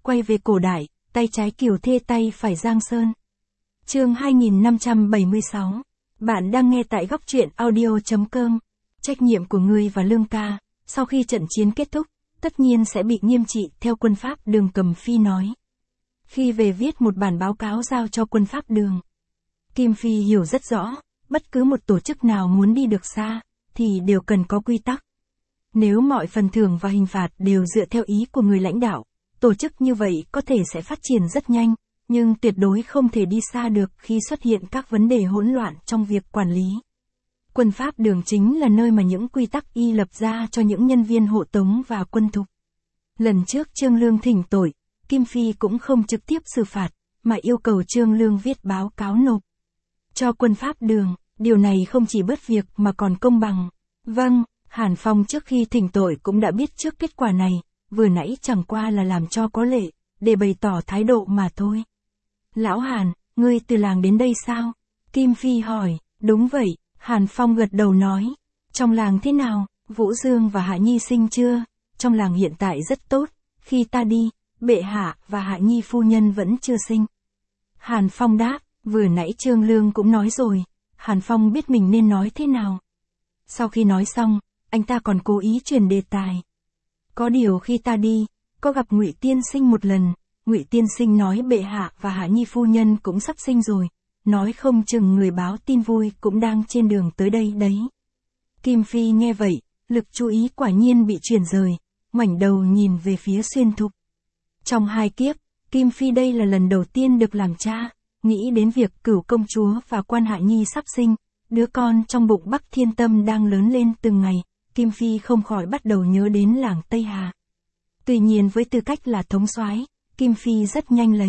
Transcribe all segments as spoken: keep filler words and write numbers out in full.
quay về cổ đại, tay trái Kiều Thê tay phải Giang Sơn. Chương hai nghìn năm trăm bảy mươi sáu. Bạn đang nghe tại góc truyện audio chấm com. Trách nhiệm của ngươi và Lương ca, sau khi trận chiến kết thúc, tất nhiên sẽ bị nghiêm trị theo quân Pháp Đường Cầm Phi nói. Khi về viết một bản báo cáo giao cho quân Pháp Đường. Kim Phi hiểu rất rõ, bất cứ một tổ chức nào muốn đi được xa, thì đều cần có quy tắc. Nếu mọi phần thưởng và hình phạt đều dựa theo ý của người lãnh đạo, tổ chức như vậy có thể sẽ phát triển rất nhanh, nhưng tuyệt đối không thể đi xa được khi xuất hiện các vấn đề hỗn loạn trong việc quản lý. Quân Pháp Đường chính là nơi mà những quy tắc y lập ra cho những nhân viên hộ tống và quân thục. Lần trước Trương Lương thỉnh tội, Kim Phi cũng không trực tiếp xử phạt, mà yêu cầu Trương Lương viết báo cáo nộp cho quân Pháp Đường. Điều này không chỉ bớt việc mà còn công bằng. Vâng, Hàn Phong trước khi thỉnh tội cũng đã biết trước kết quả này, vừa nãy chẳng qua là làm cho có lệ, để bày tỏ thái độ mà thôi. Lão Hàn, ngươi từ làng đến đây sao? Kim Phi hỏi. Đúng vậy, Hàn Phong gật đầu nói. Trong làng thế nào, Vũ Dương và Hạ Nhi sinh chưa? Trong làng hiện tại rất tốt, khi ta đi, bệ hạ và Hạ Nhi phu nhân vẫn chưa sinh. Hàn Phong đáp, vừa nãy Trương Lương cũng nói rồi. Hàn Phong biết mình nên nói thế nào. Sau khi nói xong, anh ta còn cố ý chuyển đề tài. Có điều khi ta đi, có gặp Ngụy tiên sinh một lần, Ngụy tiên sinh nói bệ hạ và Hạ Nhi phu nhân cũng sắp sinh rồi, nói không chừng người báo tin vui cũng đang trên đường tới đây đấy. Kim Phi nghe vậy, lực chú ý quả nhiên bị chuyển rời, ngoảnh đầu nhìn về phía Xuyên Thục. Trong hai kiếp, Kim Phi đây là lần đầu tiên được làm cha. Nghĩ đến việc Cửu công chúa và Quan Hạ Nhi sắp sinh, đứa con trong bụng Bắc Thiên Tâm đang lớn lên từng ngày, Kim Phi không khỏi bắt đầu nhớ đến làng Tây Hà. Tuy nhiên với tư cách là thống soái, Kim Phi rất nhanh lấy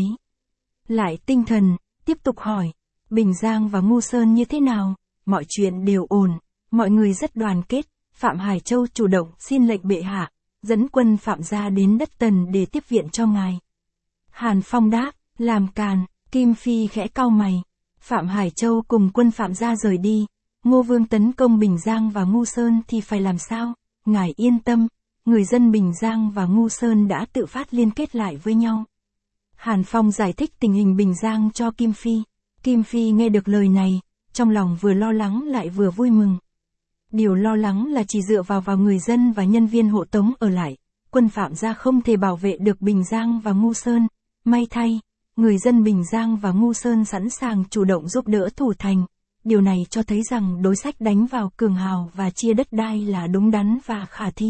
lại tinh thần, tiếp tục hỏi, Bình Giang và Ngu Sơn như thế nào? Mọi chuyện đều ổn, mọi người rất đoàn kết, Phạm Hải Châu chủ động xin lệnh bệ hạ, dẫn quân Phạm gia đến đất Tần để tiếp viện cho ngài. Hàn Phong đáp, làm càn. Kim Phi khẽ cau mày. Phạm Hải Châu cùng quân Phạm gia rời đi, Ngô Vương tấn công Bình Giang và Ngu Sơn thì phải làm sao? Ngài yên tâm, người dân Bình Giang và Ngu Sơn đã tự phát liên kết lại với nhau. Hàn Phong giải thích tình hình Bình Giang cho Kim Phi. Kim Phi nghe được lời này, trong lòng vừa lo lắng lại vừa vui mừng. Điều lo lắng là chỉ dựa vào vào người dân và nhân viên hộ tống ở lại, quân Phạm gia không thể bảo vệ được Bình Giang và Ngu Sơn. May thay, người dân Bình Giang và Ngu Sơn sẵn sàng chủ động giúp đỡ thủ thành. Điều này cho thấy rằng đối sách đánh vào cường hào và chia đất đai là đúng đắn và khả thi.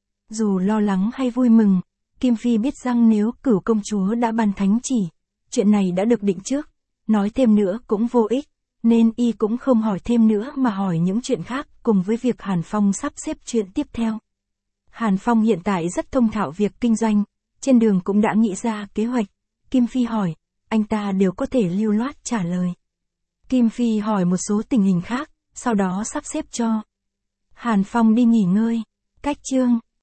Dù lo lắng hay vui mừng, Kim Phi biết rằng nếu Cửu công chúa đã ban thánh chỉ, chuyện này đã được định trước, nói thêm nữa cũng vô ích, nên y cũng không hỏi thêm nữa mà hỏi những chuyện khác cùng với việc Hàn Phong sắp xếp chuyện tiếp theo. Hàn Phong hiện tại rất thông thạo việc kinh doanh, trên đường cũng đã nghĩ ra kế hoạch. Kim Phi hỏi, anh ta đều có thể lưu loát trả lời. Kim Phi hỏi một số tình hình khác, sau đó sắp xếp cho Hàn Phong đi nghỉ ngơi. Cách chương